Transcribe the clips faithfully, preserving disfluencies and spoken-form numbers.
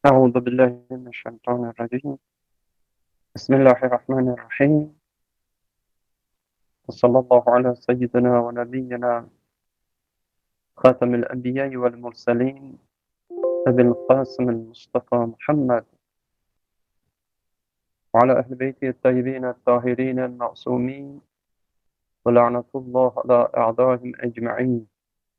أعوذ بالله من الشيطان الرجيم بسم الله الرحمن الرحيم وصلى الله على سيدنا ونبينا خاتم الأنبياء والمرسلين أبي القاسم المصطفى محمد وعلى أهل بيته الطيبين الطاهرين المعصومين ولعنة الله على أعدائهم أجمعين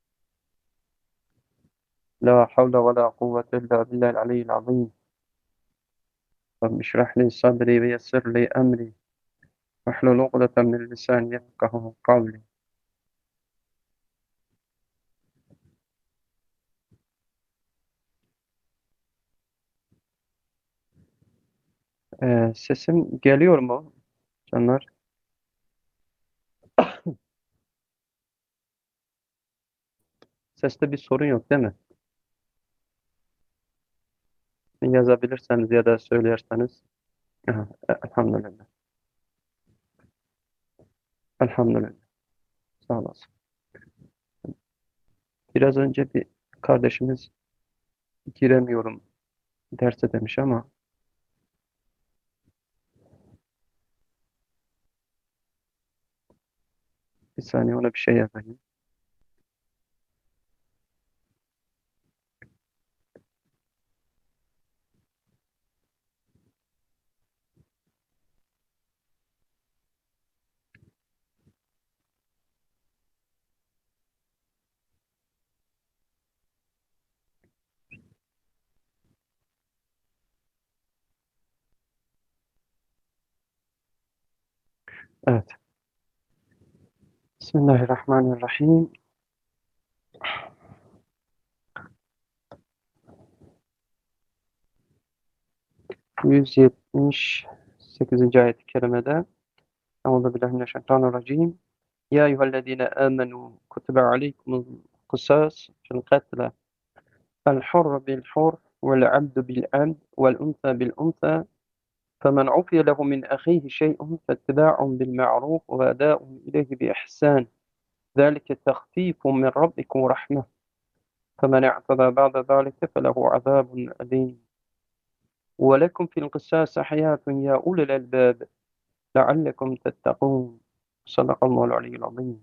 لا حول ولا قوة إلا بالله العلي العظيم رب اشرح لي صدري ويسر لي أمري واحلل عقدة من لساني يفقهوا قولي. Ee, sesim geliyor mu canlar? Seste bir sorun yok değil mi? Yazabilirseniz ya da söylerseniz. Aha, e- elhamdülillah. Elhamdülillah. Sağ olasın. Biraz önce bir kardeşimiz giremiyorum derse demiş ama bir saniye ona bir şey yazayım. Evet. Bismillahirrahmanirrahim. yüz yetmiş sekizinci ayet-i kerimede Euzubillahimineşşeytanirracim. Ya eyyühellezine amenu kutibe aleykumul kısas fil katle el hurr bil hurr vel abdu bil abd vel unsa bil unsa فمن عفي له من أخيه شيء فاتباع بالمعروف وأداء إليه بإحسان ذلك تخفيف من ربكم ورحمة فمن اعتدى بعد ذلك فله عذاب أليم ولكم في القصاص حياة يا أولي الألباب لعلكم تتقون. Sadakallahu aleyhi azim.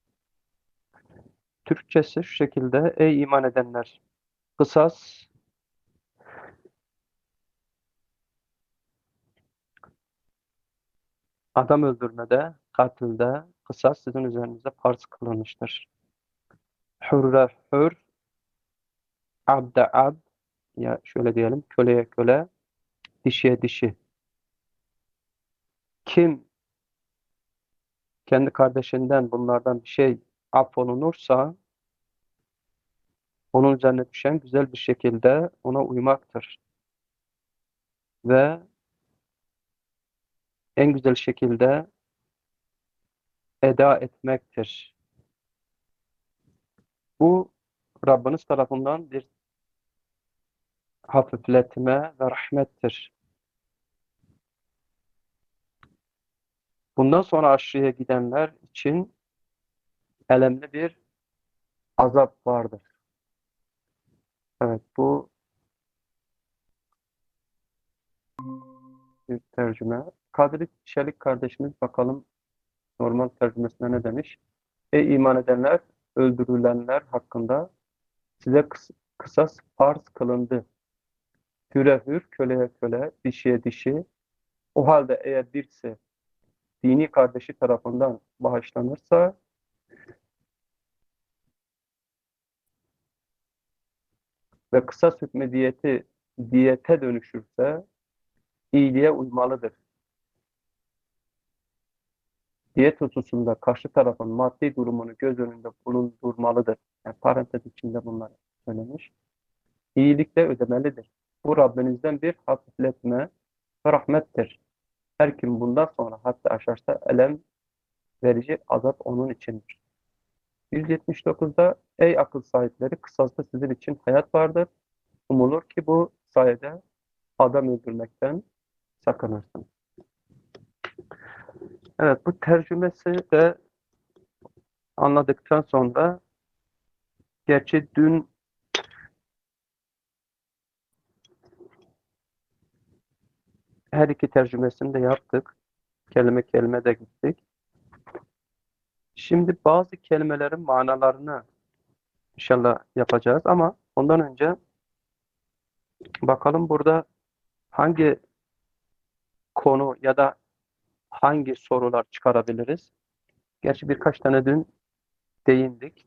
Türkçesi şu şekilde: Ey iman edenler! Kısas, adam öldürmede, katilde kısas sizin üzerinizde farz kılınmıştır. Hürre hür, abde abd, ya şöyle diyelim, köleye köle, dişiye dişi. Kim kendi kardeşinden bunlardan bir şey affolunursa onun üzerine düşen güzel bir şekilde ona uymaktır ve en güzel şekilde eda etmektir. Bu Rabbiniz tarafından bir hafifletme ve rahmettir. Bundan sonra aşırıya gidenler için elemli bir azap vardır. Evet, bu bir tercüme. Kadri Çelik kardeşimiz bakalım normal tercümesine ne demiş? Ey iman edenler, öldürülenler hakkında size kıs kısas farz kılındı. Hüre hür, köleye köle, dişiye dişi. O halde eğer birisi dini kardeşi tarafından bağışlanırsa ve kısas hükmü diyeti diyete dönüşürse iyiliğe uymalıdır. Diyet hususunda karşı tarafın maddi durumunu göz önünde bulundurmalıdır. Yani parantez içinde bunlar söylemiş. İyilik de ödemelidir. Bu Rabbinizden bir hafifletme ve rahmettir. Her kim bundan sonra hatta aşarsa elem verici azap onun içindir. yüz yetmiş dokuzda Ey akıl sahipleri, kısasta sizin için hayat vardır. Umulur ki bu sayede adam öldürmekten sakınırsınız. Evet, bu tercümesi de anladıktan sonra, gerçi dün Her iki tercümesini de yaptık. Kelime kelime de gittik. Şimdi bazı kelimelerin manalarını inşallah yapacağız ama ondan önce bakalım burada hangi konu ya da hangi sorular çıkarabiliriz? Gerçi birkaç tane dün değindik.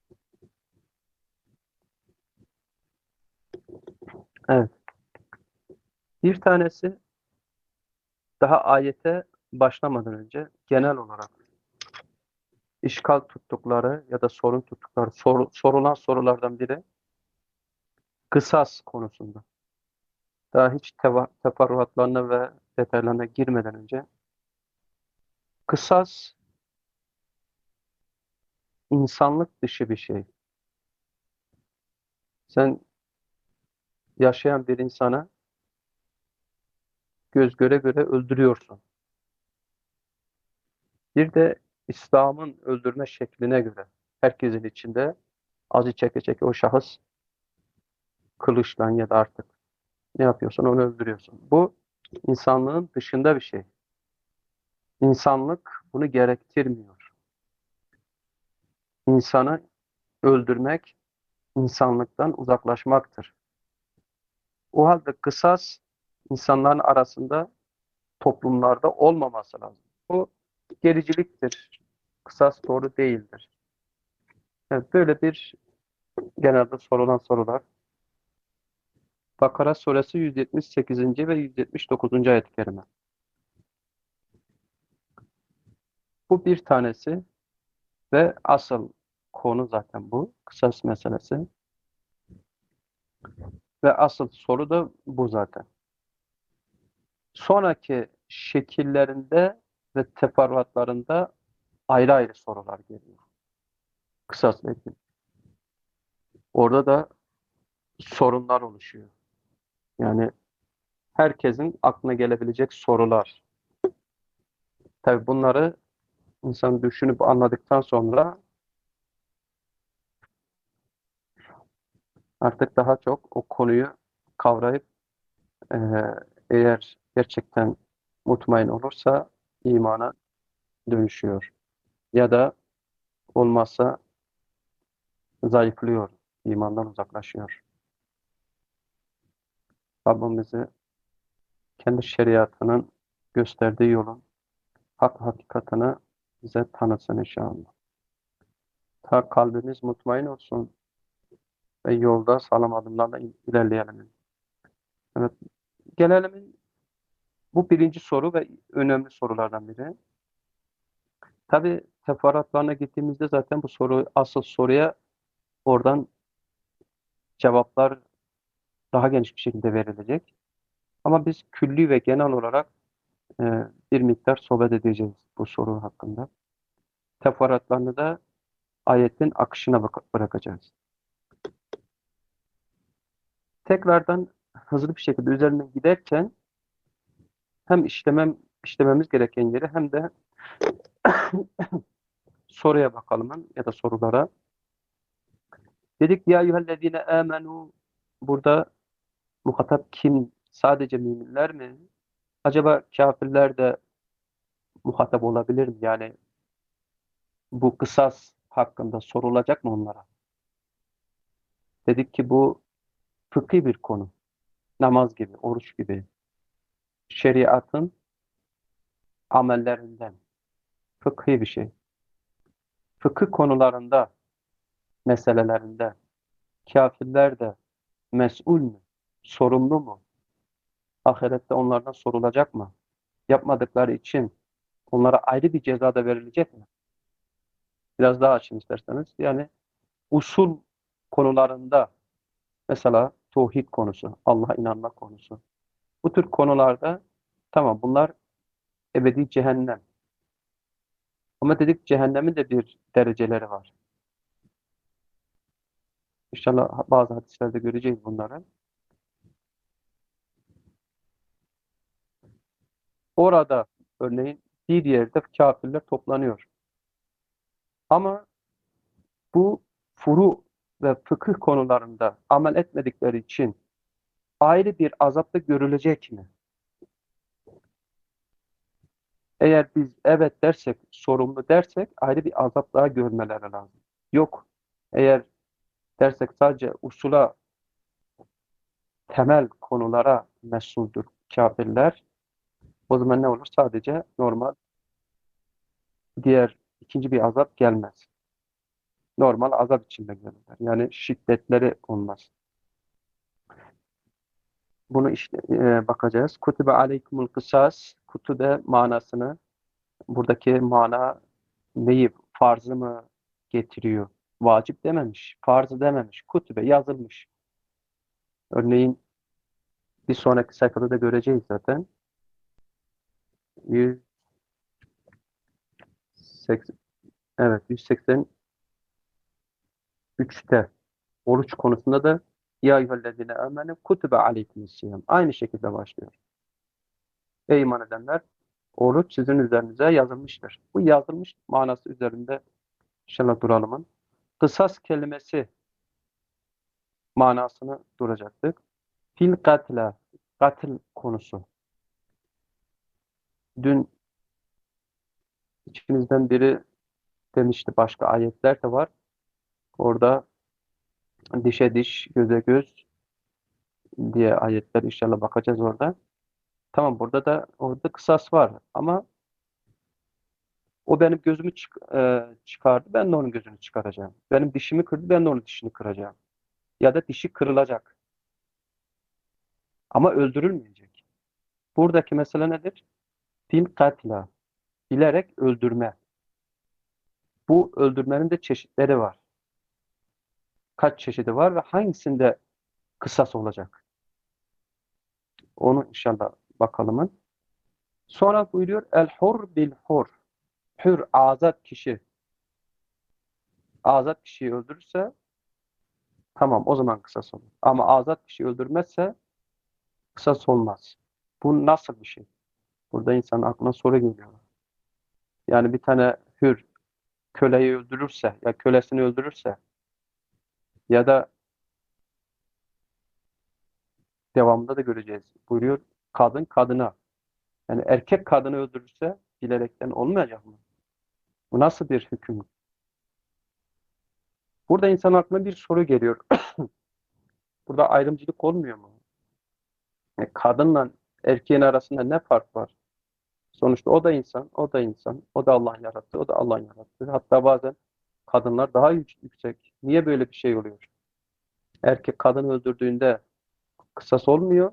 Evet. Bir tanesi daha ayete başlamadan önce genel olarak işgal tuttukları ya da sorun tuttukları soru, sorulan sorulardan biri kısas konusunda. Daha hiç teva, teferruatlarına ve detaylarına girmeden önce kısas insanlık dışı bir şey. Sen yaşayan bir insana göz göre göre öldürüyorsun. Bir de İslam'ın öldürme şekline göre herkesin içinde acı çeke çeke o şahıs kılıçla ya da artık ne yapıyorsun onu öldürüyorsun. Bu insanlığın dışında bir şey. İnsanlık bunu gerektirmiyor. İnsanı öldürmek insanlıktan uzaklaşmaktır. O halde kısas insanların arasında toplumlarda olmaması lazım. Bu gericiliktir. Kısas doğru değildir. Evet, böyle bir genelde sorulan sorular. Bakara suresi yüz yetmiş sekizinci ve yüz yetmiş dokuzuncu ayet-i kerime. Bu bir tanesi ve asıl konu zaten bu. Kısas meselesi. Ve asıl soru da bu zaten. Sonraki şekillerinde ve teferruatlarında ayrı ayrı sorular geliyor. Kısasla ilgili. Orada da sorunlar oluşuyor. Yani herkesin aklına gelebilecek sorular. Tabii bunları insan düşünüp anladıktan sonra artık daha çok o konuyu kavrayıp eee, eğer gerçekten mutmain olursa imana dönüşüyor. Ya da olmazsa zayıflıyor, imandan uzaklaşıyor. Rabbimizi kendi şeriatının gösterdiği yolun hak hakikatini bize tanıtsın inşallah. Ta kalbimiz mutmain olsun ve yolda sağlam adımlarla ilerleyelim. Evet, gelelim bu birinci soru ve önemli sorulardan biri. Tabii teferruatlarına gittiğimizde zaten bu soru asıl soruya oradan cevaplar daha geniş bir şekilde verilecek. Ama biz külli ve genel olarak e, bir miktar sohbet edeceğiz bu soru hakkında. Teferruatlarını da ayetin akışına bak- bırakacağız. Tekrardan hızlı bir şekilde üzerine giderken hem işlemem işlememiz gereken yeri hem de soruya bakalım ya da sorulara. Dedik ya eyyühellezine amenu, burada muhatap kim? Sadece müminler mi? Acaba kafirler de muhatap olabilir mi? Yani bu kısas hakkında sorulacak mı onlara? Dedik ki bu fıkhi bir konu. Namaz gibi, oruç gibi. Şeriatın amellerinden. Fıkhi bir şey. Fıkıh konularında, meselelerinde kafirler de mesul mü? Sorumlu mu? Ahirette onlardan sorulacak mı? Yapmadıkları için onlara ayrı bir ceza da verilecek mi? Biraz daha açın isterseniz. Yani usul konularında mesela tauhid konusu, Allah'a inanma konusu. Bu tür konularda tamam bunlar ebedi cehennem. Ama dedik cehennemin de bir dereceleri var. İnşallah bazı hadislerde göreceğiz bunları. Orada örneğin bir yerde kafirler toplanıyor. Ama bu furu ve fıkıh konularında amel etmedikleri için ayrı bir azapta görülecek mi? Eğer biz evet dersek, sorumlu dersek ayrı bir azap daha görmeleri lazım. Yok. Eğer dersek sadece usula, temel konulara mesuldür kafirler. O zaman ne olur? Sadece normal, diğer ikinci bir azap gelmez. Normal azap içinde gelirler. Yani şiddetleri olmaz. Bunu işte e, bakacağız. Kutibe aleykumul kısas. Kutube manasını, buradaki mana neyi? Farzı mı getiriyor? Vacip dememiş. Farzı dememiş. Kutube yazılmış. Örneğin bir sonraki sayfada da göreceğiz zaten. yüz seksen, evet, yüz seksen üçte oruç konusunda da ya eyyühellezine amene kutibe aleykumus-siyam. Aynı şekilde başlıyor. Ey iman edenler, oruç sizin üzerinize yazılmıştır. Bu yazılmış manası üzerinde inşallah duralım. Kısas kelimesi manasını duracaktık. Fil katla, katil konusu. Dün içimizden biri demişti, başka ayetler de var. Orada dişe diş, göze göz diye ayetler, inşallah bakacağız orada. Tamam, burada da orada kısas var ama o benim gözümü çık e, çıkardı, ben de onun gözünü çıkaracağım. Benim dişimi kırdı, ben de onun dişini kıracağım. Ya da dişi kırılacak ama öldürülmeyecek. Buradaki mesele nedir? Fil katla, bilerek öldürme. Bu öldürmenin de çeşitleri var. Kaç çeşidi var ve hangisinde kısas olacak? Onu inşallah bakalım. Sonra buyuruyor el hur bil hur. Hür, azat kişi. Azat kişiyi öldürürse tamam, o zaman kısas olur. Ama azat kişiyi öldürmezse kısas olmaz. Bu nasıl bir şey? Burada insanın aklına soru geliyor. Yani bir tane hür köleyi öldürürse ya kölesini öldürürse ya da devamında da göreceğiz. Buyuruyor kadın kadına. Yani erkek kadını öldürürse bilerekten olmayacak mı? Bu nasıl bir hüküm? Burada insan aklına bir soru geliyor. Burada ayrımcılık olmuyor mu? E, kadınla erkeğin arasında ne fark var? Sonuçta o da insan, o da insan, o da Allah yarattı, o da Allah yarattı. Hatta bazen kadınlar daha yük- yüksek. Niye böyle bir şey oluyor? Erkek kadını öldürdüğünde kısas olmuyor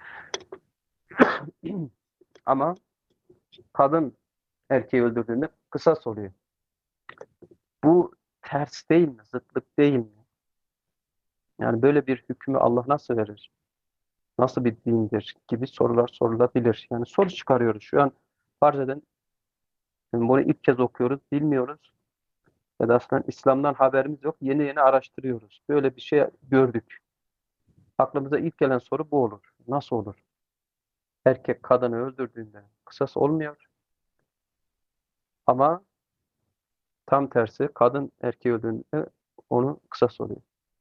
ama kadın erkeği öldürdüğünde kısas oluyor. Bu ters değil mi? Zıtlık değil mi? Yani böyle bir hükmü Allah nasıl verir? Nasıl bir dindir gibi sorular sorulabilir. Yani soru çıkarıyoruz. Şu an farz edin, yani bunu ilk kez okuyoruz, bilmiyoruz. Ya da aslında İslam'dan haberimiz yok. Yeni yeni araştırıyoruz. Böyle bir şey gördük. Aklımıza ilk gelen soru bu olur. Nasıl olur? Erkek kadını öldürdüğünde kısas olmuyor. Ama tam tersi, kadın erkeği öldürdüğünde onu kısas oluyor.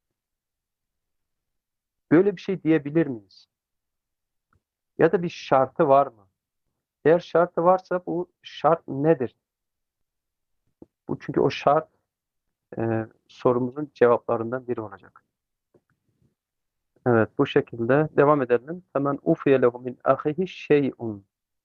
Böyle bir şey diyebilir miyiz? Ya da bir şartı var mı? Eğer şartı varsa bu şart nedir? Bu çünkü o şart e, sorumuzun cevaplarından biri olacak. Evet, bu şekilde devam edelim. Hemen ufiye lehu min ahihi şey'un.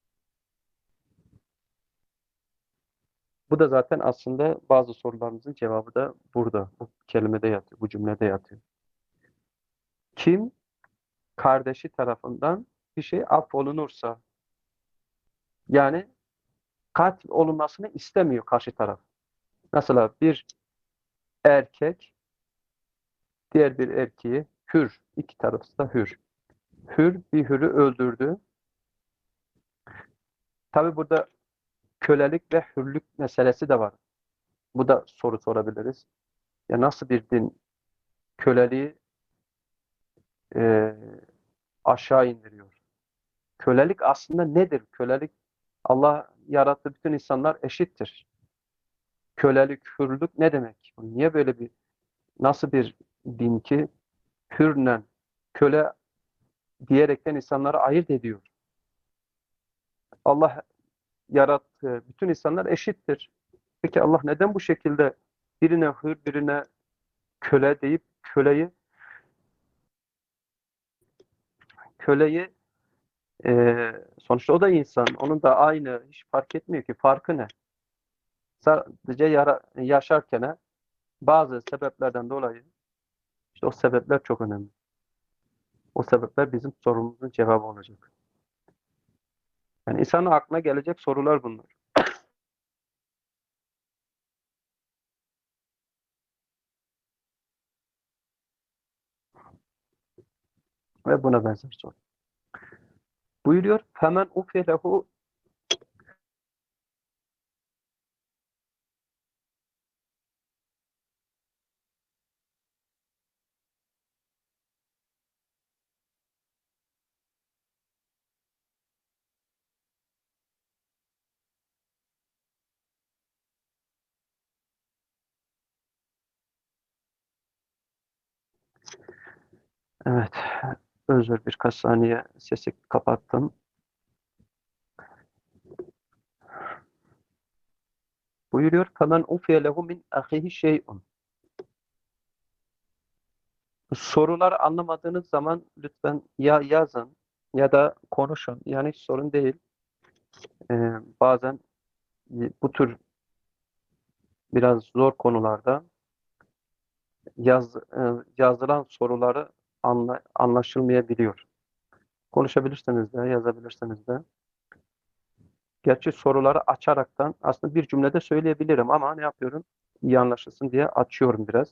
Bu da zaten aslında bazı sorularımızın cevabı da burada. Bu kelimede yatıyor, bu cümlede yatıyor. Kim kardeşi tarafından bir şey affolunursa, yani katil olunmasını istemiyor karşı taraf. Mesela bir erkek diğer bir erkeği, hür, iki tarafı da hür. Hür bir hürü öldürdü. Tabi burada kölelik ve hürlük meselesi de var. Bu da soru sorabiliriz. Ya nasıl bir din köleliği e, aşağı indiriyor? Kölelik aslında nedir? Kölelik, Allah yarattığı bütün insanlar eşittir. Kölelik, hürlük ne demek? Niye böyle bir, nasıl bir din ki hürle köle diyerekten insanları ayırt ediyor? Allah yarattığı bütün insanlar eşittir. Peki Allah neden bu şekilde birine hır, birine köle deyip köleyi köleyi e, sonuçta o da insan. Onun da aynı. Hiç fark etmiyor ki. Farkı ne? Sadece yara, yaşarken bazı sebeplerden dolayı işte o sebepler çok önemli. O sebepler bizim sorumuzun cevabı olacak. Yani insanın aklına gelecek sorular bunlar. Ve buna benzer soru. Buyuruyor. Hemen ufelehu. Evet. Özür, birkaç saniye sesi kapattım. Buyuruyor. Hemen ufelehu min ahihi şey'un. Sorular anlamadığınız zaman lütfen ya yazın ya da konuşun. Yani hiç sorun değil. Ee, bazen bu tür biraz zor konularda yaz, e, yazılan soruları anla, anlaşılmayabiliyor. Konuşabilirseniz de, yazabilirseniz de. Gerçi soruları açaraktan aslında bir cümlede söyleyebilirim ama ne yapıyorum? İyi anlaşılsın diye açıyorum biraz.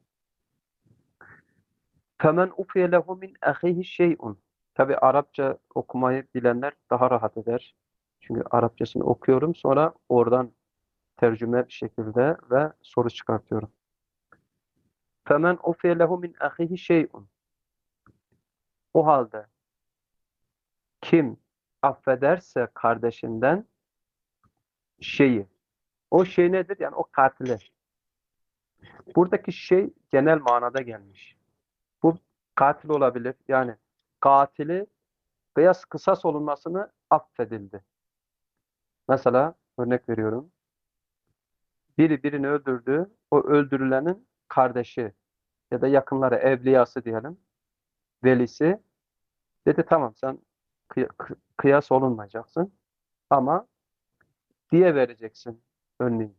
فَمَنْ اُفِيَ لَهُ مِنْ اَخِيهِ شَيْءٌ. Tabi Arapça okumayı bilenler daha rahat eder. Çünkü Arapçasını okuyorum, sonra oradan tercüme bir şekilde ve soru çıkartıyorum. فَمَنْ اُفِيَ لَهُ مِنْ اَخِيهِ شَيْءٌ. O halde kim affederse kardeşinden şeyi, o şey nedir? Yani o katili. Buradaki şey genel manada gelmiş. Bu katil olabilir. Yani katili kıyas kısas olunmasını affedildi. Mesela örnek veriyorum. Biri birini öldürdü. O öldürülenin kardeşi ya da yakınları, evliyası diyelim, velisi dedi tamam sen kıy- kı- kıyas olunmayacaksın ama diye vereceksin örneğin.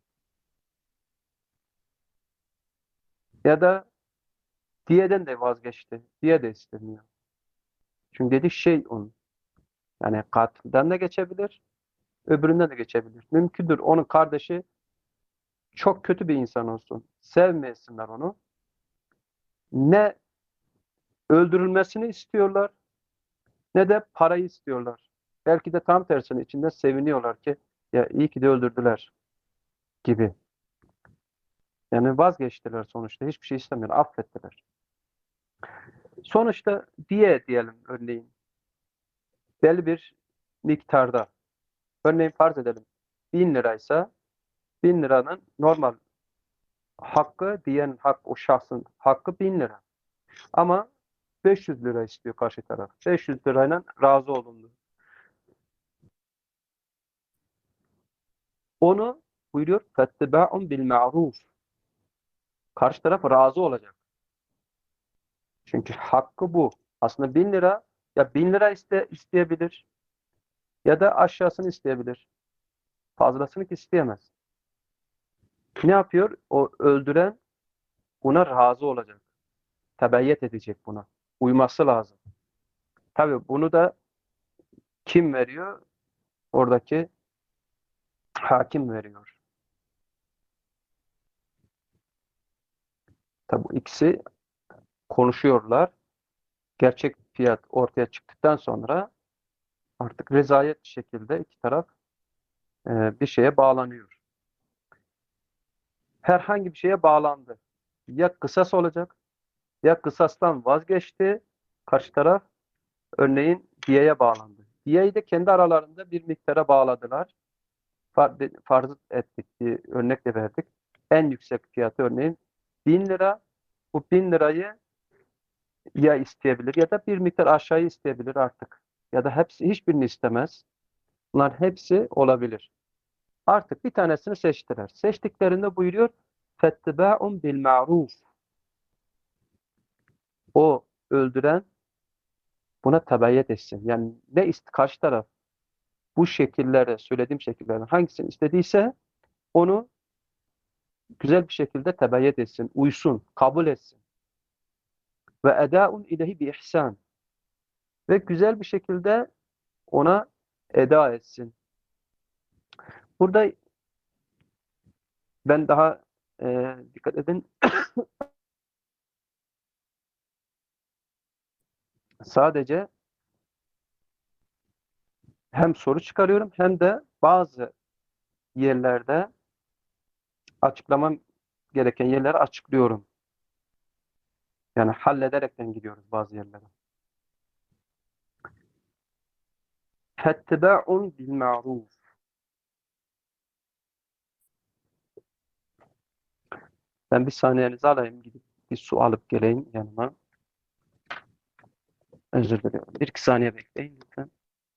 Ya da diyeden de vazgeçti. Diye de istemiyor. Çünkü dedi şey onun. Yani katilden de geçebilir, öbüründen de geçebilir. Mümkündür onun kardeşi çok kötü bir insan olsun. Sevmesinler onu. Ne öldürülmesini istiyorlar ne de parayı istiyorlar. Belki de tam tersine içinde seviniyorlar ki ya iyi ki de öldürdüler gibi. Yani vazgeçtiler sonuçta. Hiçbir şey istemiyorlar. Affettiler. Sonuçta diye diyelim örneğin. Belli bir miktarda. Örneğin farz edelim. Bin liraysa bin liranın normal hakkı diyen hak o şahsın hakkı bin lira. Ama beş yüz lira istiyor karşı taraf. beş yüz lirayla razı olundu. Onu buyuruyor فَاتِّبَاءٌ بِالْمَعْرُوفِ. Karşı taraf razı olacak. Çünkü hakkı bu. Aslında bin lira ya bin lira iste, isteyebilir ya da aşağısını isteyebilir. Fazlasını isteyemez. Ne yapıyor? O öldüren buna razı olacak. Tebeyyet edecek buna. Uyması lazım. Tabii bunu da kim veriyor? Oradaki hakim veriyor. Tabii bu ikisi konuşuyorlar. Gerçek fiyat ortaya çıktıktan sonra artık rezayet bir şekilde iki taraf e, bir şeye bağlanıyor. Herhangi bir şeye bağlandı. Ya kısas olacak, ya kısastan vazgeçti, karşı taraf örneğin diyeye bağlandı. Diyeyi de kendi aralarında bir miktara bağladılar. Far, farz ettik, bir örnek de verdik. En yüksek fiyatı örneğin bin lira. Bu bin lirayı ya isteyebilir ya da bir miktar aşağıya isteyebilir artık. Ya da hepsi hiçbirini istemez. Bunlar hepsi olabilir. Artık bir tanesini seçtiler. Seçtiklerinde buyuruyor فَاتِّبَاءٌ بِالْمَعْرُوفِ. O öldüren buna tebayyet etsin. Yani ne ist karşı taraf bu şekillere, söylediğim şekillerden hangisini istediyse onu güzel bir şekilde tebayyet etsin, uysun, kabul etsin. Ve edaun ilehi bi ihsan. Ve güzel bir şekilde ona eda etsin. Burada ben daha e, dikkat edin sadece hem soru çıkarıyorum hem de bazı yerlerde açıklamam gereken yerleri açıklıyorum. Yani hallederekten gidiyoruz bazı yerlere. Fettiba'un bil ma'ruf. Ben bir saniyenizi alayım, gidip bir su alıp geleyim yanıma. Özür diliyorum. Bir iki saniye bekleyin lütfen.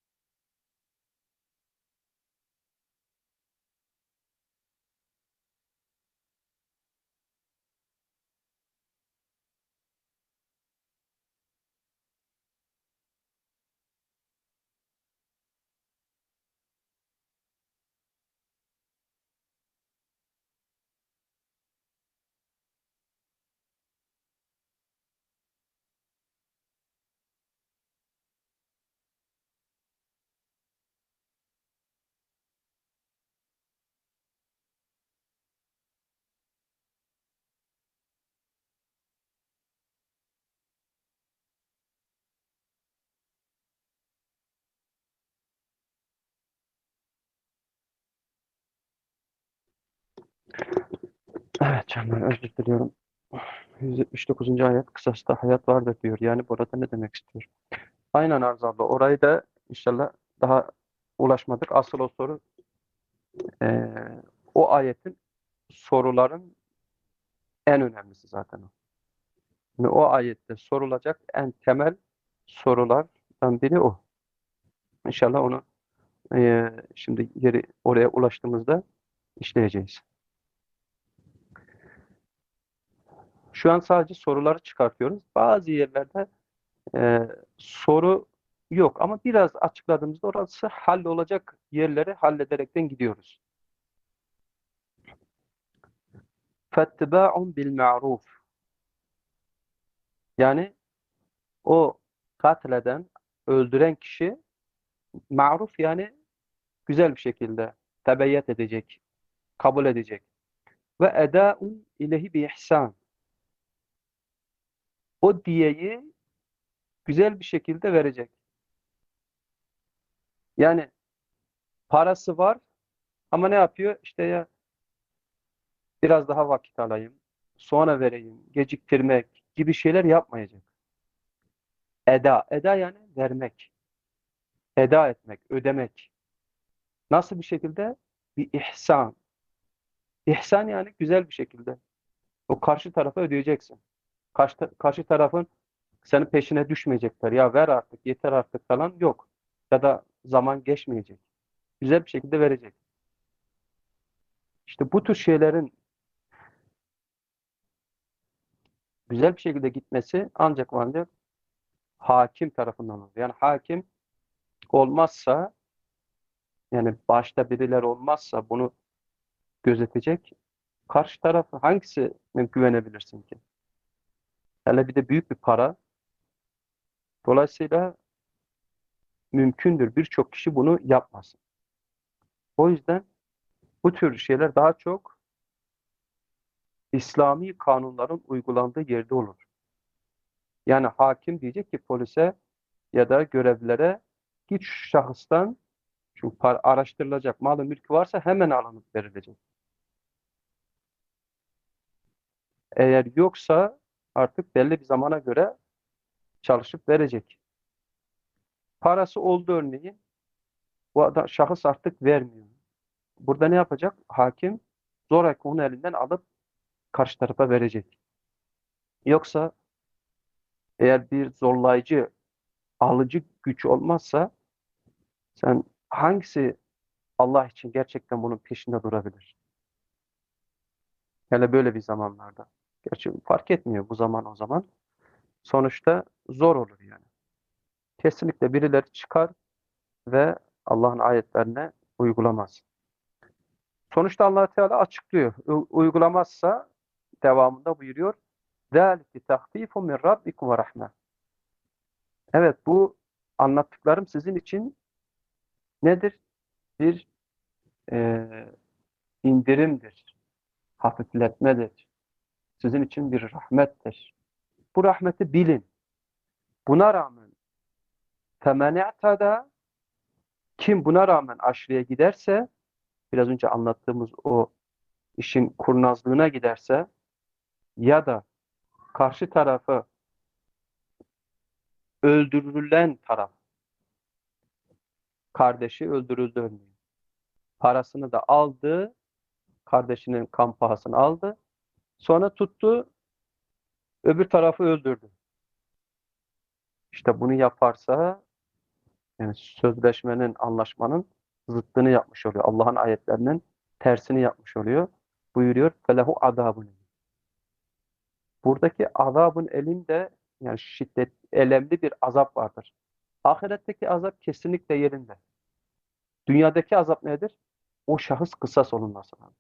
Evet canım, özür diliyorum. yüz yetmiş dokuzuncu ayet kısasta hayat vardır diyor. Yani burada ne demek istiyor? Aynen Arzu abla. Orayı da inşallah daha ulaşmadık. Asıl o soru eee, o ayetin soruların en önemlisi zaten o. Yani o ayette sorulacak en temel sorulardan biri o. İnşallah onu eee, şimdi yeri oraya ulaştığımızda işleyeceğiz. Şu an sadece soruları çıkartıyoruz. Bazı yerlerde eee, soru yok ama biraz açıkladığımızda orası hallolacak yerleri hallederekten gidiyoruz. فَاتِّبَاعٌ بِالْمَعْرُوفِ. Yani o katleden, öldüren kişi maruf yani güzel bir şekilde tebeyyet edecek, kabul edecek. Ve edâun ilehi bi ihsan. O diyeyi güzel bir şekilde verecek. Yani parası var ama ne yapıyor? İşte ya biraz daha vakit alayım, sonra vereyim, geciktirmek gibi şeyler yapmayacak. Eda, eda yani vermek, eda etmek, ödemek. Nasıl bir şekilde? Bir ihsan. İhsan yani güzel bir şekilde. O karşı tarafa ödeyeceksin. Karşı, karşı tarafın senin peşine düşmeyecekler. Ya ver artık, yeter artık falan yok. Ya da zaman geçmeyecek. Güzel bir şekilde verecek. İşte bu tür şeylerin güzel bir şekilde gitmesi ancak ve ancak hakim tarafından olur. Yani hakim olmazsa, yani başta birileri olmazsa bunu gözetecek, karşı taraf hangisine güvenebilirsin ki? Hele bir de büyük bir para. Dolayısıyla mümkündür birçok kişi bunu yapmasın. O yüzden bu tür şeyler daha çok İslami kanunların uygulandığı yerde olur. Yani hakim diyecek ki polise ya da görevlilere git şu şahıstan, çünkü par- araştırılacak malı mülkü varsa hemen alınıp verilecek. Eğer yoksa artık belli bir zamana göre çalışıp verecek. Parası oldu örneğin, bu adam, şahıs artık vermiyor. Burada ne yapacak? Hakim zoraki onu elinden alıp karşı tarafa verecek. Yoksa eğer bir zorlayıcı, alıcı güç olmazsa sen hangisi Allah için gerçekten bunun peşinde durabilir? Hele böyle bir zamanlarda. Gerçi fark etmiyor bu zaman o zaman. Sonuçta zor olur yani. Kesinlikle birileri çıkar ve Allah'ın ayetlerine uygulamaz. Sonuçta Allah Teala açıklıyor. U- uygulamazsa devamında buyuruyor. ذَٰلِكِ تَخْف۪يفٌ مِنْ رَبِّكُمْ وَرَحْمَةٌ. Evet, bu anlattıklarım sizin için nedir? Bir e, indirimdir, hafifletmedir. Sizin için bir rahmettir. Bu rahmeti bilin. Buna rağmen فَمَنْ اَعْتَدَى, kim buna rağmen aşırıya giderse, biraz önce anlattığımız o işin kurnazlığına giderse ya da karşı tarafı öldürülen taraf, kardeşi öldürüldü örneğin. Parasını da aldı, kardeşinin kan pahasını aldı. Sonra tuttu, öbür tarafı öldürdü. İşte bunu yaparsa yani sözleşmenin, anlaşmanın zıttını yapmış oluyor. Allah'ın ayetlerinin tersini yapmış oluyor. Buyuruyor. Felehu azabun. Buradaki azabun elim de yani şiddet, elemli bir azap vardır. Ahiretteki azap kesinlikle yerinde. Dünyadaki azap nedir? O şahıs kısas olunması lazım.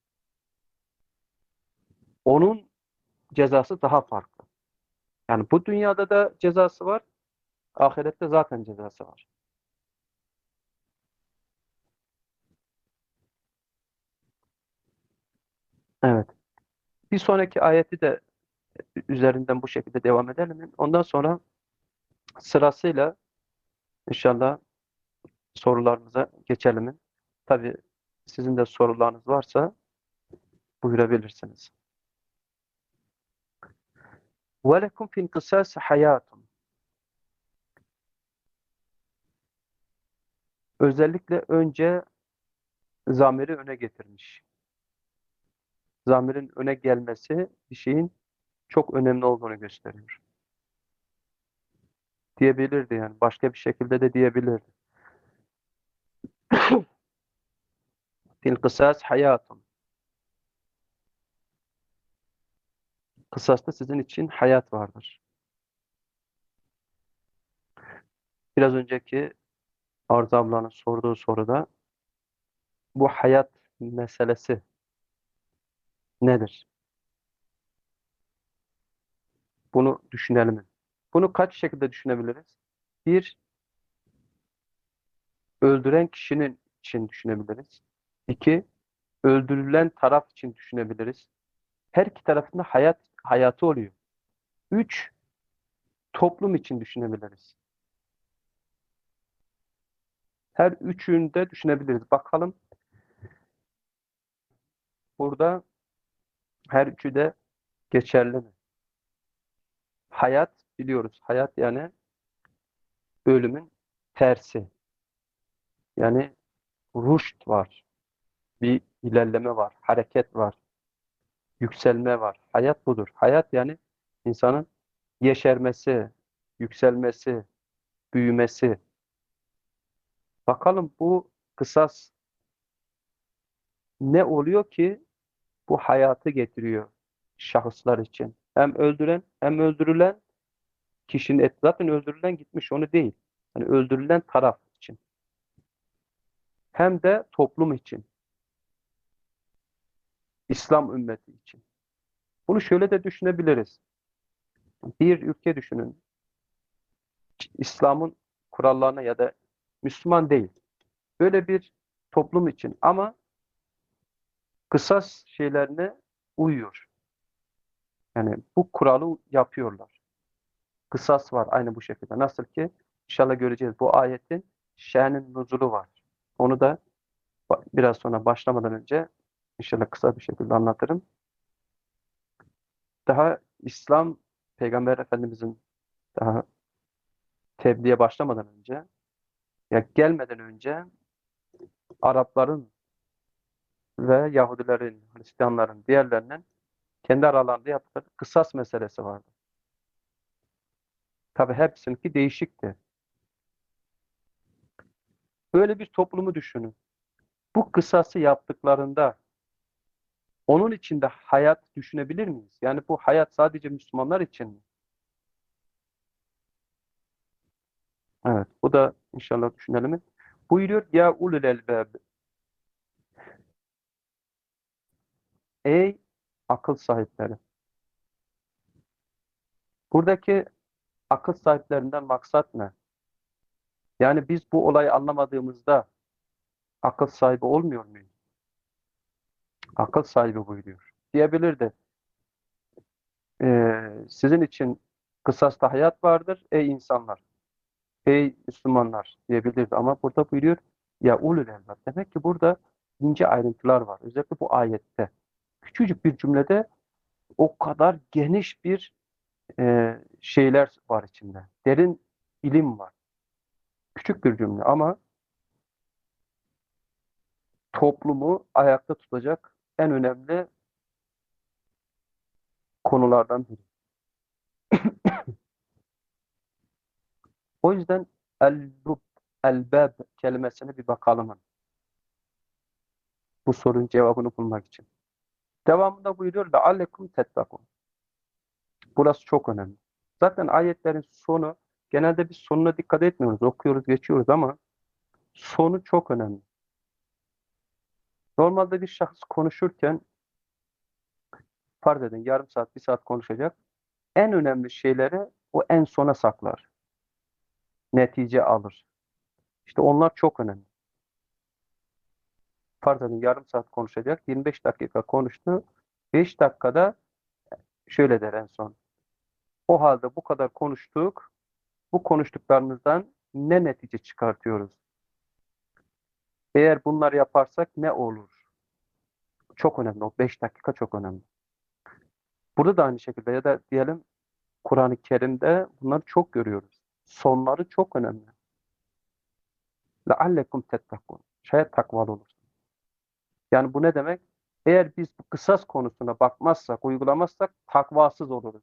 Onun cezası daha farklı. Yani bu dünyada da cezası var, ahirette zaten cezası var. Evet. Bir sonraki ayeti de üzerinden bu şekilde devam edelim. Ondan sonra sırasıyla inşallah sorularımıza geçelim. Tabii sizin de sorularınız varsa buyurabilirsiniz. وَلَكُمْ فِي الْقِصَاصِ حَيَاتٌ. Özellikle önce zamiri öne getirmiş. Zamirin öne gelmesi bir şeyin çok önemli olduğunu gösteriyor. Diyebilirdi yani. Başka bir şekilde de diyebilirdi. Fil kısas hayatun. Kısasta sizin için hayat vardır. Biraz önceki Arzu ablanın sorduğu soruda bu hayat meselesi nedir? Bunu düşünelim. Bunu kaç şekilde düşünebiliriz? Bir, öldüren kişinin için düşünebiliriz. İki, öldürülen taraf için düşünebiliriz. Her iki tarafında hayat hayatı oluyor. Üç, toplum için düşünebiliriz. Her üçünü de düşünebiliriz. Bakalım burada her üçü de geçerli mi? Hayat biliyoruz. Hayat yani ölümün tersi. Yani ruşt var. Bir ilerleme var. Hareket var. Yükselme var. Hayat budur. Hayat yani insanın yeşermesi, yükselmesi, büyümesi. Bakalım bu kısas ne oluyor ki bu hayatı getiriyor şahıslar için. Hem öldüren hem öldürülen kişinin et zaten öldürülen gitmiş onu değil. Yani öldürülen taraf için. Hem de toplum için. İslam ümmeti için. Bunu şöyle de düşünebiliriz. Bir ülke düşünün. İslam'ın kurallarına ya da Müslüman değil. Böyle bir toplum için ama kısas şeylerine uyuyor. Yani bu kuralı yapıyorlar. Kısas var aynı bu şekilde. Nasıl ki inşallah göreceğiz bu ayetin şe'nin nuzulu var. Onu da ba- biraz sonra başlamadan önce inşallah kısa bir şekilde anlatırım. Daha İslam Peygamber Efendimizin daha tebliğe başlamadan önce ya gelmeden önce Arapların ve Yahudilerin, Hristiyanların, diğerlerinin kendi aralarında yaptıkları kısas meselesi vardı. Tabi hepsininki değişikti. Böyle bir toplumu düşünün. Bu kısası yaptıklarında onun içinde hayat düşünebilir miyiz? Yani bu hayat sadece Müslümanlar için mi? Evet, bu da inşallah düşünelim. Buyuruyor ya ulul elbab. Ey akıl sahipleri. Buradaki akıl sahiplerinden maksat ne? Yani biz bu olayı anlamadığımızda akıl sahibi olmuyor muyuz? Akıl sahibi buyuruyor. Diyebilirdi. Ee, sizin için kısasta hayat vardır ey insanlar, ey Müslümanlar diyebilirdi. Ama burada buyuruyor ya ulul elbab. Demek ki burada ince ayrıntılar var. Özellikle bu ayette. Küçücük bir cümlede o kadar geniş bir e, şeyler var içinde. Derin ilim var. Küçük bir cümle ama toplumu ayakta tutacak en önemli konulardan biri. O yüzden el-lub, el-bab kelimesine bir bakalım bu sorunun cevabını bulmak için. Devamında buyuruyor لَعَلَّكُمْ تَتَّقُونَ. Burası çok önemli. Zaten ayetlerin sonu, genelde biz sonuna dikkat etmiyoruz, okuyoruz, geçiyoruz ama sonu çok önemli. Normalde bir şahıs konuşurken, farz edin yarım saat, bir saat konuşacak. En önemli şeyleri o en sona saklar. Netice alır. İşte onlar çok önemli. Farz edin yarım saat konuşacak. yirmi beş dakika konuştu. beş dakikada şöyle der en son. O halde bu kadar konuştuk. Bu konuştuklarımızdan ne netice çıkartıyoruz? Eğer bunları yaparsak ne olur? Çok önemli. O beş dakika çok önemli. Burada da aynı şekilde ya da diyelim Kur'an-ı Kerim'de bunları çok görüyoruz. Sonları çok önemli. لَعَلَّكُمْ تَتَّقُونَ. Şayet takvalı olursunuz. Yani bu ne demek? Eğer biz bu kısas konusuna bakmazsak, uygulamazsak takvasız oluruz.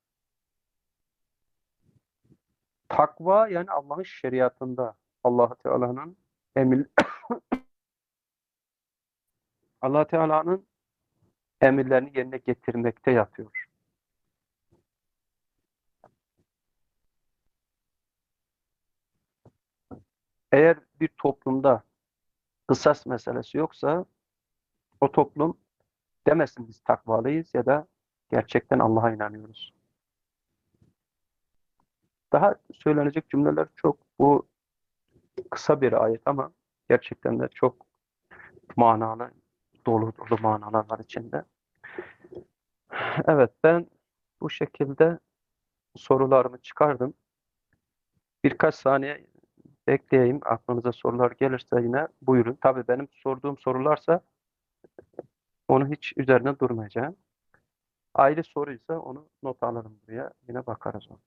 Takva yani Allah'ın şeriatında, Allah Teala'nın emir Allah Teala'nın emirlerini yerine getirmekte yatıyor. Eğer bir toplumda kısas meselesi yoksa o toplum demesin biz takvalıyız ya da gerçekten Allah'a inanıyoruz. Daha söylenecek cümleler çok. Bu kısa bir ayet ama gerçekten de çok manalı, dolu dolu manalar var içinde. Evet, ben bu şekilde sorularımı çıkardım. Birkaç saniye bekleyeyim. Aklınıza sorular gelirse yine buyurun. Tabii benim sorduğum sorularsa onu hiç üzerine durmayacağım. Ayrı soruysa onu not alırım buraya. Yine bakarız ona.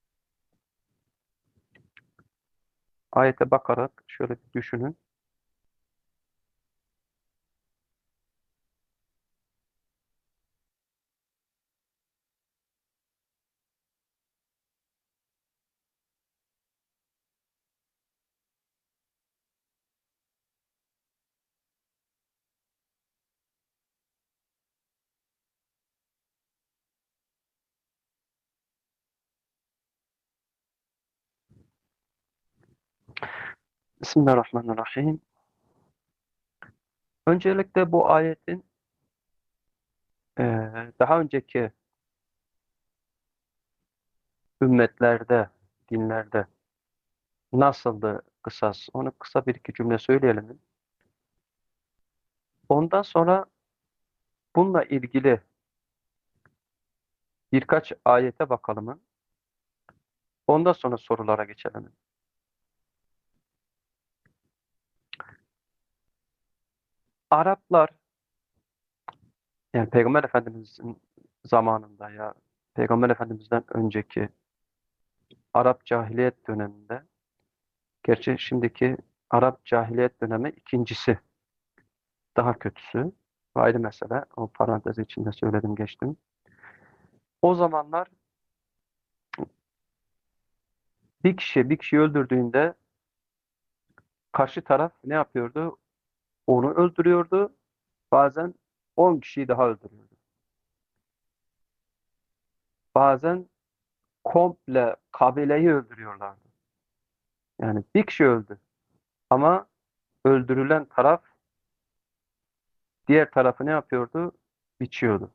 Ayete bakarak şöyle bir düşünün. Bismillahirrahmanirrahim. Öncelikle bu ayetin eee, daha önceki ümmetlerde, dinlerde nasıldı kısas? Onu kısa bir iki cümle söyleyelim. Ondan sonra bununla ilgili birkaç ayete bakalım. Ondan sonra sorulara geçelim. Araplar, yani Peygamber Efendimiz'in zamanında ya Peygamber Efendimiz'den önceki Arap cahiliyet döneminde, gerçi şimdiki Arap cahiliyet dönemi ikincisi, daha kötüsü. Ayrı mesele. O parantez içinde söyledim geçtim. O zamanlar bir kişi bir kişiyi öldürdüğünde karşı taraf ne yapıyordu? Onu öldürüyordu. Bazen on kişiyi daha öldürüyordu. Bazen komple kabileyi öldürüyorlardı. Yani bir kişi öldü. Ama öldürülen taraf diğer tarafı ne yapıyordu? Biçiyordu.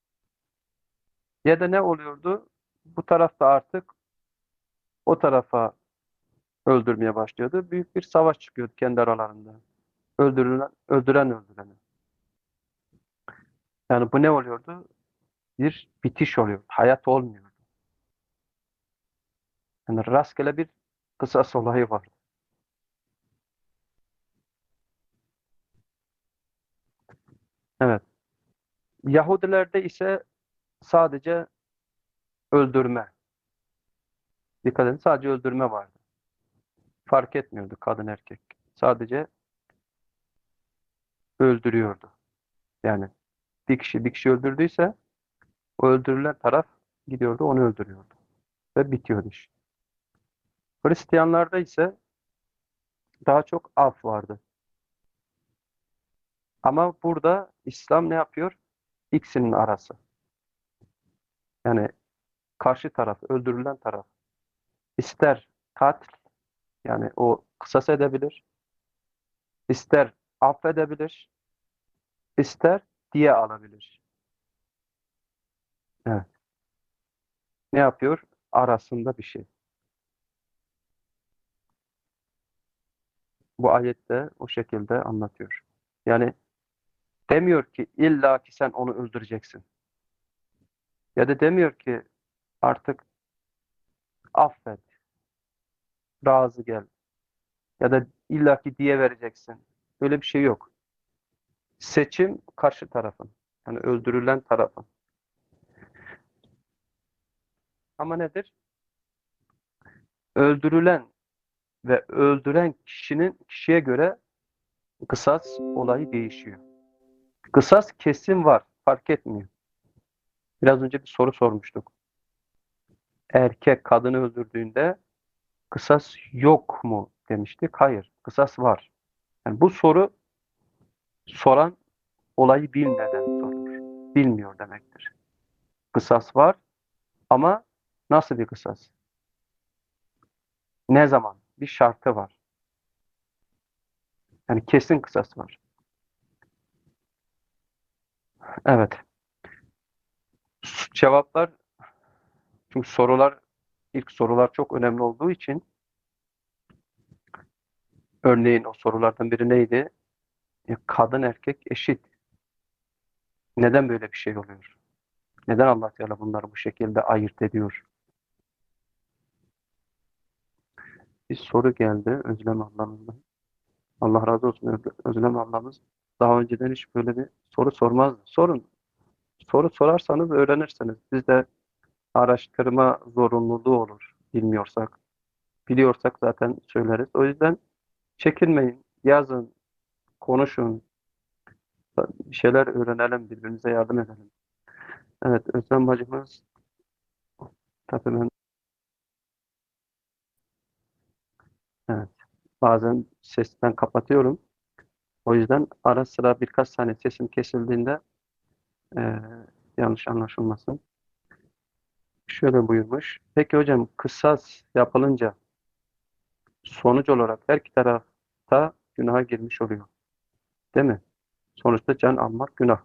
Ya da ne oluyordu? Bu taraf da artık o tarafa öldürmeye başlıyordu. Büyük bir savaş çıkıyordu kendi aralarında. Öldürülen, öldüren öldüreni. Yani bu ne oluyordu? Bir bitiş oluyor. Hayat olmuyor. Yani rastgele bir kısas olayı var. Evet. Yahudilerde ise sadece öldürme. Dikkat edin, sadece öldürme vardı. Fark etmiyordu kadın erkek. Sadece öldürüyordu. Yani bir kişi bir kişi öldürdüyse o öldürülen taraf gidiyordu onu öldürüyordu. Ve bitiyordu iş. Hristiyanlarda ise daha çok af vardı. Ama burada İslam ne yapıyor? İkisinin arası. Yani karşı taraf, öldürülen taraf ister katil, yani o kısas edebilir, ister affedebilir, ister diye alabilir. Evet. Ne yapıyor? Arasında bir şey. Bu ayette o şekilde anlatıyor. Yani demiyor ki illa ki sen onu öldüreceksin. Ya da demiyor ki artık affet, razı gel. Ya da illa ki diye vereceksin. Böyle bir şey yok. Seçim karşı tarafın. Yani öldürülen tarafın. Ama nedir? Öldürülen ve öldüren kişinin kişiye göre kısas olayı değişiyor. Kısas kesin var. Fark etmiyor. Biraz önce bir soru sormuştuk. Erkek kadını öldürdüğünde kısas yok mu demiştik. Hayır. Kısas var. Yani bu soru soran olayı bilmeden sorur. Bilmiyor demektir. Kısas var ama nasıl bir kısas? Ne zaman? Bir şartı var. Yani kesin kısas var. Evet. Cevaplar, çünkü sorular, ilk sorular çok önemli olduğu için, örneğin o sorulardan biri neydi? E, kadın erkek eşit. Neden böyle bir şey oluyor? Neden Allah Teala bunları bu şekilde ayırt ediyor? Bir soru geldi Özlem ablamızdan. Allah razı olsun Öz- Özlem ablamız. Daha önceden hiç böyle bir soru sormazdı. Sorun. Soru sorarsanız öğrenirsiniz. Bizde araştırma zorunluluğu olur bilmiyorsak. Biliyorsak zaten söyleriz. O yüzden çekinmeyin, yazın, konuşun, bir şeyler öğrenelim, birbirimize yardım edelim. Evet, Özlem bacımız, tabii ben, evet, bazen sesten kapatıyorum. O yüzden ara sıra birkaç saniye sesim kesildiğinde eee, yanlış anlaşılmasın. Şöyle buyurmuş. Peki hocam, kısas yapılınca sonuç olarak her iki tarafta günaha girmiş oluyor. Değil mi? Sonuçta can almak günah.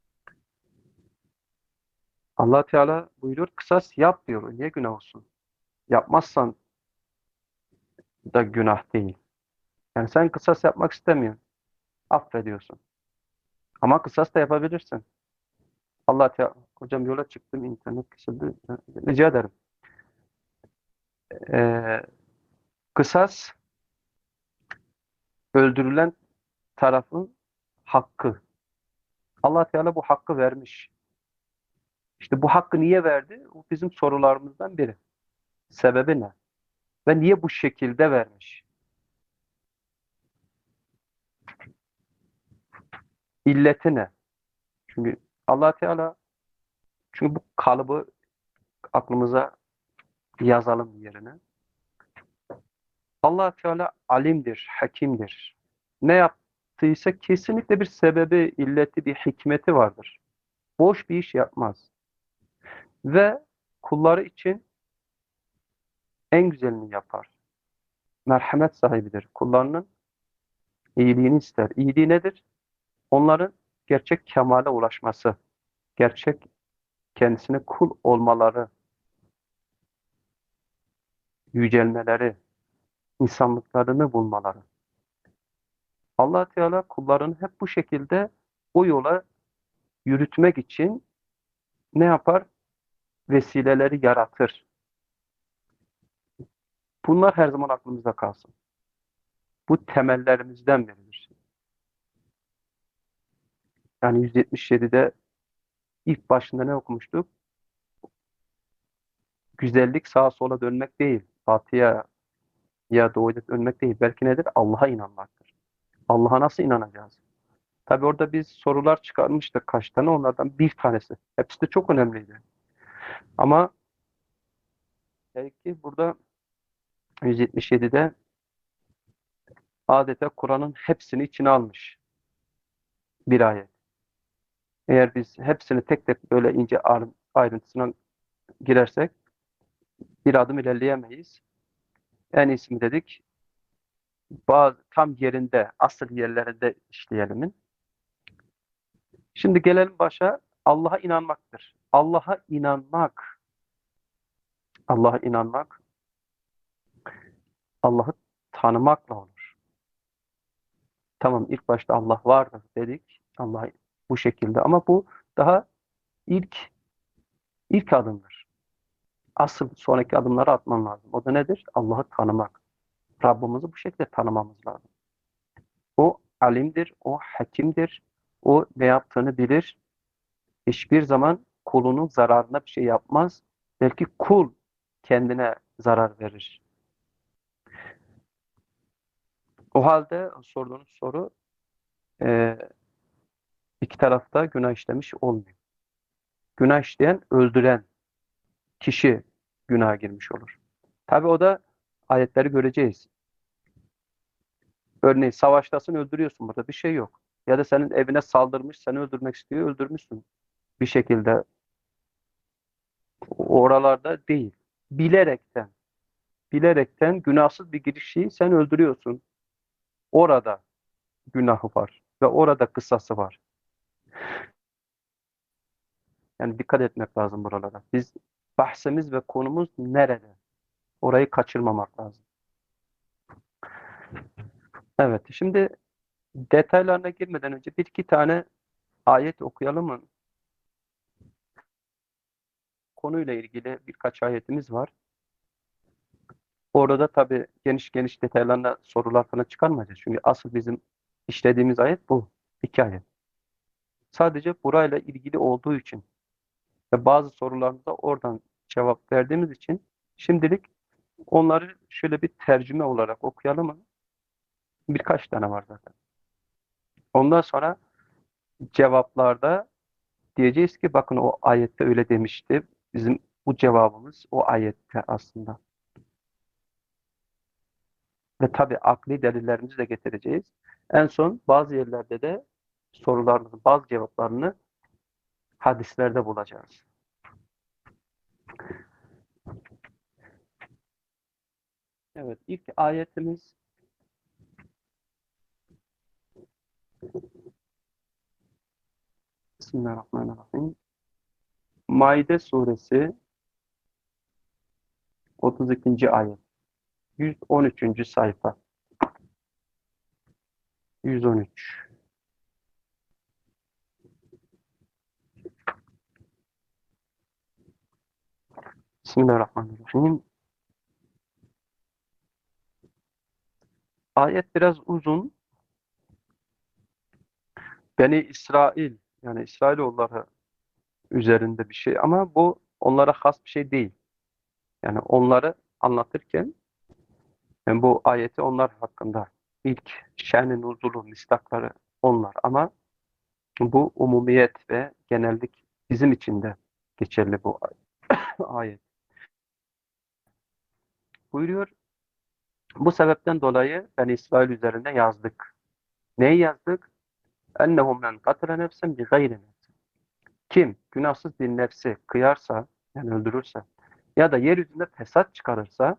Allah Teala buyuruyor, kısas yap diyor. Niye günah olsun? Yapmazsan da günah değil. Yani sen kısas yapmak istemiyorsun. Affediyorsun. Ama kısas da yapabilirsin. Allah Teala, hocam yola çıktım, internet kesildi. Rica ederim. Ee, Kısas öldürülen tarafın hakkı. Allah Teala bu hakkı vermiş. İşte bu hakkı niye verdi? Bu bizim sorularımızdan biri. Sebebi ne? Ve niye bu şekilde vermiş? İlleti ne? Çünkü Allah Teala, çünkü bu kalıbı aklımıza yazalım yerine. Allah Teala alimdir, hakimdir. Ne yaptıysa kesinlikle bir sebebi, illeti, bir hikmeti vardır. Boş bir iş yapmaz. Ve kulları için en güzelini yapar. Merhamet sahibidir. Kullarının iyiliğini ister. İyiliği nedir? Onların gerçek kemale ulaşması, gerçek kendisine kul olmaları, yücelmeleri, insanlıklarını bulmaları. Allah Teala kullarını hep bu şekilde o yola yürütmek için ne yapar? Vesileleri yaratır. Bunlar her zaman aklımızda kalsın. Bu temellerimizden biridir. Yani yüz yetmiş yedide ilk başında ne okumuştuk? Güzellik sağa sola dönmek değil, batıya ya doğuya dönmek değil. Belki nedir? Allah'a inanmaktır. Allah'a nasıl inanacağız? Tabi orada biz sorular çıkarmıştık kaç tane, onlardan bir tanesi. Hepsi de çok önemliydi. Ama belki burada yüz yetmiş yedide adeta Kur'an'ın hepsini içine almış bir ayet. Eğer biz hepsini tek tek böyle ince ayrıntısına girersek bir adım ilerleyemeyiz. En iyisi mi dedik? Bazı tam yerinde, asıl yerlerinde işleyelim. Şimdi gelelim başa. Allah'a inanmaktır. Allah'a inanmak, Allah'a inanmak, Allah'ı tanımakla olur. Tamam, ilk başta Allah vardır dedik. Allah bu şekilde, ama bu daha ilk ilk adımdır. Asıl sonraki adımları atman lazım. O da nedir? Allah'ı tanımak. Rabbimizi bu şekilde tanımamız lazım. O alimdir, o hakimdir, o ne yaptığını bilir. Hiçbir zaman kulunun zararına bir şey yapmaz. Belki kul kendine zarar verir. O halde sorduğunuz soru, e, iki tarafta günah işlemiş olmuyor. Günah işleyen, öldüren kişi günaha girmiş olur. Tabi o da ayetleri göreceğiz. Örneğin savaştasın, öldürüyorsun, burada bir şey yok. Ya da senin evine saldırmış, seni öldürmek istiyor, öldürmüşsün. Bir şekilde oralarda değil. Bilerekten, bilerekten günahsız bir girişi sen öldürüyorsun. Orada günahı var ve orada kısası var. Yani dikkat etmek lazım buralara. Biz bahsimiz ve konumuz nerede? Orayı kaçırmamak lazım. Evet, şimdi detaylarına girmeden önce bir iki tane ayet okuyalım mı? Konuyla ilgili birkaç ayetimiz var. Orada tabii geniş geniş detaylarına sorular falan çıkarmayacağız. Çünkü asıl bizim işlediğimiz ayet bu. İki ayet. Sadece burayla ilgili olduğu için ve bazı sorularımıza oradan cevap verdiğimiz için şimdilik onları şöyle bir tercüme olarak okuyalım mı? Birkaç tane var zaten. Ondan sonra cevaplarda diyeceğiz ki bakın o ayette öyle demişti. Bizim bu cevabımız o ayette aslında. Ve tabii akli delillerimizi de getireceğiz. En son bazı yerlerde de sorularımızın bazı cevaplarını hadislerde bulacağız. Evet, ilk ayetimiz Bismillahirrahmanirrahim. Maide suresi otuz ikinci ayet. yüz on üçüncü sayfa. yüz on üç. Bismillahirrahmanirrahim. Ayet biraz uzun. Beni İsrail, yani İsrailoğulları üzerinde bir şey, ama bu onlara has bir şey değil. Yani onları anlatırken yani bu ayeti onlar hakkında ilk şen-i nuzulu, mistakları onlar, ama bu umumiyet ve genellik bizim için de geçerli bu ayet. Buyuruyor, Bu sebepten dolayı Beni İsrail üzerinde yazdık. Neyi yazdık? Ennehu men katile nefsen bi gayri nefs. Kim günahsız bir nefsi kıyarsa, yani öldürürse ya da yeryüzünde fesat çıkarırsa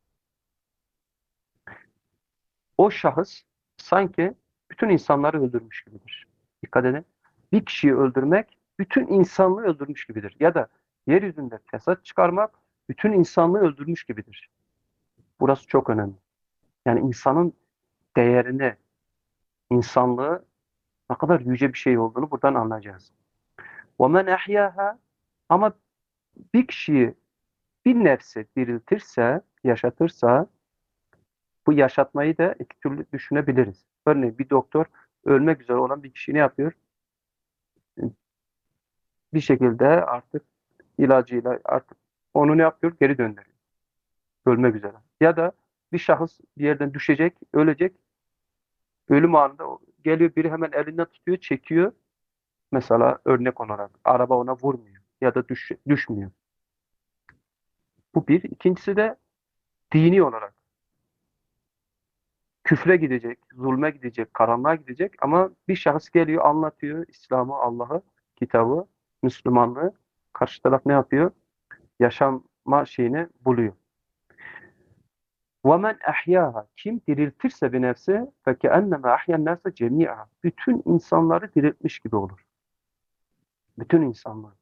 o şahıs sanki bütün insanları öldürmüş gibidir. Dikkat edin. Bir kişiyi öldürmek bütün insanlığı öldürmüş gibidir. Ya da yeryüzünde fesat çıkarmak bütün insanlığı öldürmüş gibidir. Burası çok önemli. Yani insanın değerini, insanlığı ne kadar yüce bir şey olduğunu buradan anlayacağız. وَمَنْ اَحْيَاهَا Ama bir kişiyi, bir nefsi diriltirse, yaşatırsa, bu yaşatmayı da iki türlü düşünebiliriz. Örneğin bir doktor ölmek üzere olan bir kişi ne yapıyor? Bir şekilde artık ilacıyla artık onu ne yapıyor? Geri döndürüyor. Ölmek üzere. Ya da bir şahıs bir yerden düşecek, ölecek. Ölüm anında geliyor biri hemen elinden tutuyor, çekiyor. Mesela örnek olarak araba ona vurmuyor ya da düş, düşmüyor. Bu bir. İkincisi de dini olarak. Küfre gidecek, zulme gidecek, karanlığa gidecek ama bir şahıs geliyor anlatıyor İslam'ı, Allah'ı, kitabı, Müslümanlığı. Karşı taraf ne yapıyor? Yaşanma şeyini buluyor. وَمَنْ اَحْيَاهَا Kim diriltirse bir nefsi فَكَأَنَّمَا اَحْيَا النَّاسَ جَمِيعًا Bütün insanları diriltmiş gibi olur. Bütün insanlar.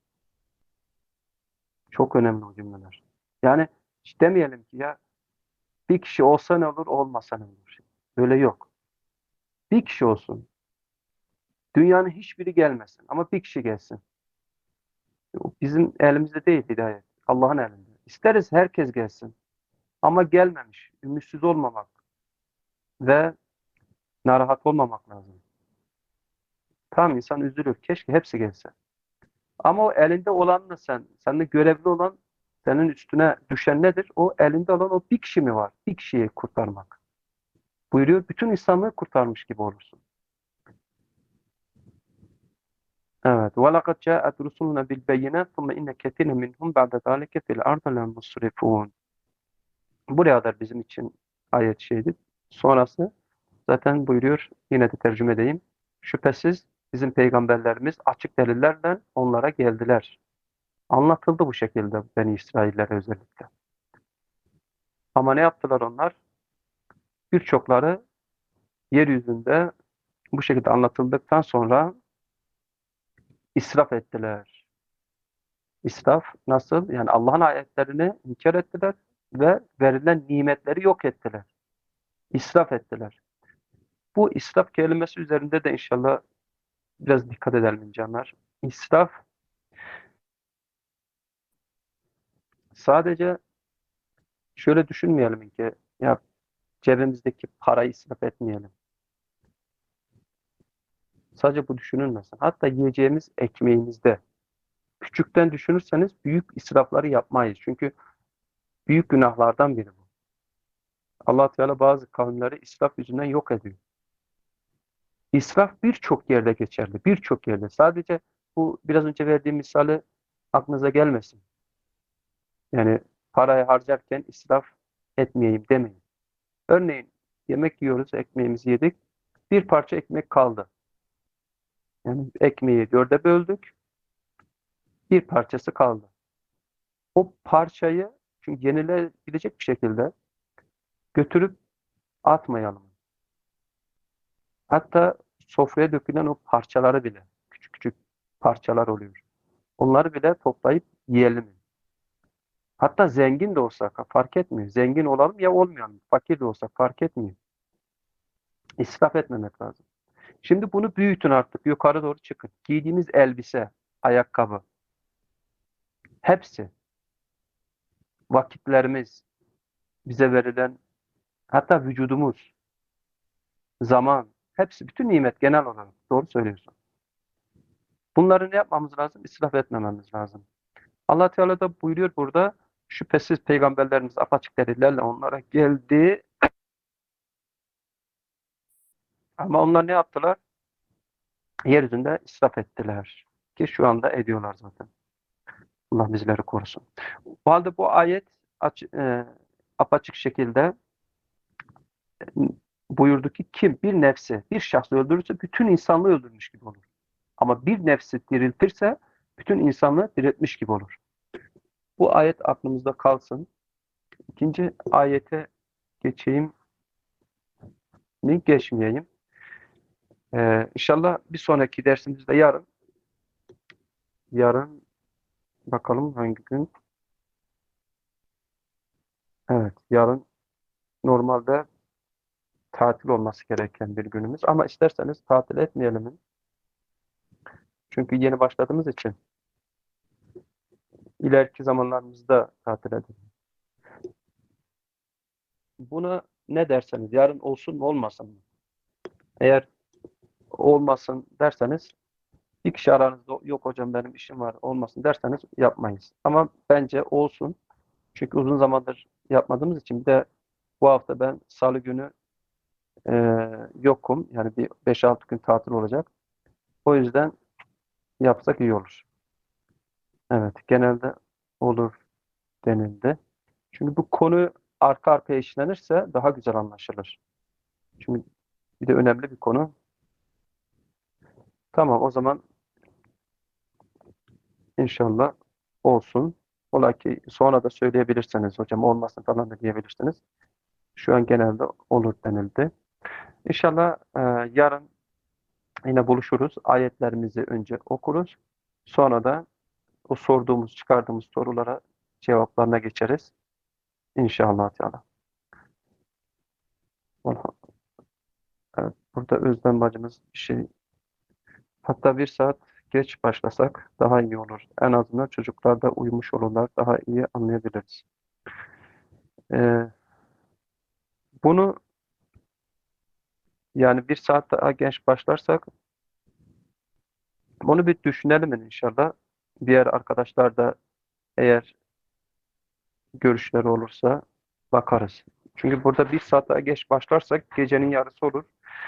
Çok önemli o cümleler. Yani hiç demeyelim ki ya bir kişi olsa ne olur, olmasa ne olur. Böyle yok. Bir kişi olsun. Dünyanın hiçbiri gelmesin ama bir kişi gelsin. Bizim elimizde değil hidayet. Allah'ın elinde. İsteriz herkes gelsin. Ama gelmemiş. Ümitsiz olmamak ve narahat olmamak lazım. Tamam insan üzülür. Keşke hepsi gelse. Ama o elinde olanla sen, seninle görevli olan, senin üstüne düşen nedir? O elinde olan o bir kişi mi var? Bir kişiyi kurtarmak. Buyuruyor. Bütün insanlığı kurtarmış gibi olursun. Evet. وَلَقَدْ جَاءَتْ رُسُلُنَا بِالْبَيِّنَاتِ ثُمَّ إِنَّ كَثِيرًا مِنْهُمْ بَعْدَ ذَٰلِكَ فِي الْأَرْضِ لَمُسْرِفُونَ Buraya kadar bizim için ayet şeydi. Sonrası zaten buyuruyor, yine de tercüme edeyim. Şüphesiz bizim peygamberlerimiz açık delillerle onlara geldiler. Anlatıldı bu şekilde Beni İsraillere özellikle. Ama ne yaptılar onlar? Birçokları yeryüzünde bu şekilde anlatıldıktan sonra israf ettiler. İsraf nasıl? Yani Allah'ın ayetlerini inkar ettiler ve verilen nimetleri yok ettiler. İsraf ettiler. Bu israf kelimesi üzerinde de inşallah biraz dikkat edelim canlar. İsraf sadece şöyle düşünmeyelim ki ya cebimizdeki parayı israf etmeyelim. Sadece bu düşünülmesin. Hatta yiyeceğimiz ekmeğimizde küçükten düşünürseniz büyük israfları yapmayız. Çünkü büyük günahlardan biri bu. Allah Teala bazı kavimleri israf yüzünden yok ediyor. İsraf birçok yerde geçerli. Birçok yerde. Sadece bu biraz önce verdiğim misali aklınıza gelmesin. Yani parayı harcarken israf etmeyeyim demeyin. Örneğin yemek yiyoruz, ekmeğimizi yedik. Bir parça ekmek kaldı. Yani ekmeği dörde böldük. Bir parçası kaldı. O parçayı çünkü yenilebilecek bir şekilde götürüp atmayalım. Hatta sofraya dökülen o parçaları bile küçük küçük parçalar oluyor. Onları bile toplayıp yiyelim. Hatta zengin de olsak fark etmiyor. Zengin olalım ya olmayalım. Fakir de olsak fark etmiyor. İsraf etmemek lazım. Şimdi bunu büyütün artık. Yukarı doğru çıkın. Giydiğimiz elbise, ayakkabı, hepsi vakitlerimiz, bize verilen hatta vücudumuz, zaman, hepsi bütün nimet genel olarak. Doğru söylüyorsun. Bunları ne yapmamız lazım? İsraf etmememiz lazım. Allah Teala da buyuruyor burada şüphesiz peygamberlerimiz apaçık delillerle onlara geldi ama onlar ne yaptılar? Yeryüzünde israf ettiler. Ki şu anda ediyorlar zaten. Allah bizleri korusun. Bu halde bu ayet aç, e, apaçık şekilde buyurdu ki kim bir nefsi, bir şahsı öldürürse bütün insanlığı öldürmüş gibi olur. Ama bir nefsi diriltirse bütün insanlığı diriltmiş gibi olur. Bu ayet aklımızda kalsın. İkinci ayete geçeyim mi geçmeyeyim. Ee, İnşallah bir sonraki dersimizde yarın, yarın bakalım hangi gün? Evet, yarın normalde tatil olması gereken bir günümüz. Ama isterseniz tatil etmeyelim. Çünkü yeni başladığımız için ileriki zamanlarımızda tatil edelim. Buna ne derseniz, yarın olsun mu olmasın mı? Eğer olmasın derseniz, bir kişi aranızda yok hocam benim işim var olmasın derseniz yapmayız. Ama bence olsun. Çünkü uzun zamandır yapmadığımız için bir de bu hafta ben salı günü e, yokum. Yani bir beş altı gün tatil olacak. O yüzden yapsak iyi olur. Evet, genelde olur denildi. Çünkü bu konu arka arkaya işlenirse daha güzel anlaşılır. Çünkü bir de önemli bir konu. Tamam, o zaman inşallah olsun. Ola ki sonra da söyleyebilirsiniz hocam olmasın falan da diyebilirsiniz. Şu an genelde olur denildi. İnşallah e, yarın yine buluşuruz. Ayetlerimizi önce okuruz. Sonra da o sorduğumuz, çıkardığımız sorulara cevaplarına geçeriz. İnşallah Teala. Vallahi, evet, burada Özlem bacımız bir şey, hatta bir saat geç başlasak daha iyi olur. En azından çocuklar da uyumuş olurlar. Daha iyi anlayabiliriz. Ee, bunu yani bir saat daha geç başlarsak bunu bir düşünelim inşallah. Diğer arkadaşlar da eğer görüşleri olursa bakarız. Çünkü burada bir saat daha geç başlarsak gecenin yarısı olur.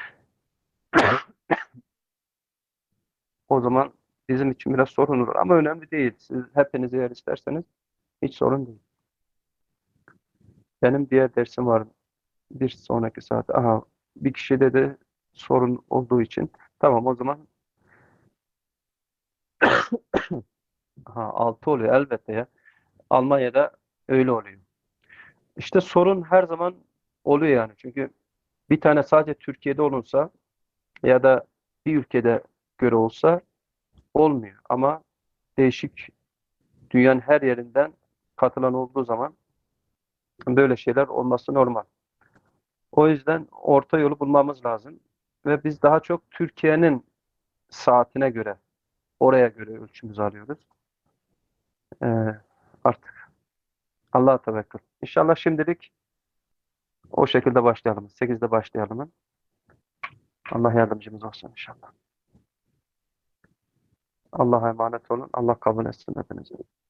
O zaman bizim için biraz sorun olur. Ama önemli değil. Siz hepiniz eğer isterseniz hiç sorun değil. Benim diğer dersim var bir sonraki saat. Aha, bir kişide de sorun olduğu için. Tamam o zaman aha, altı oluyor elbette ya. Almanya'da öyle oluyor. İşte sorun her zaman oluyor yani. Çünkü bir tane sadece Türkiye'de olunsa ya da bir ülkede göre olsa olmuyor. Ama değişik dünyanın her yerinden katılan olduğu zaman böyle şeyler olması normal. O yüzden orta yolu bulmamız lazım. Ve biz daha çok Türkiye'nin saatine göre, oraya göre ölçümüzü alıyoruz. Ee, artık Allah'a tevekkül. İnşallah şimdilik o şekilde başlayalım. sekizde başlayalım. Allah yardımcımız olsun inşallah. Allah'a emanet olun. Allah kabul etsin hepinizi.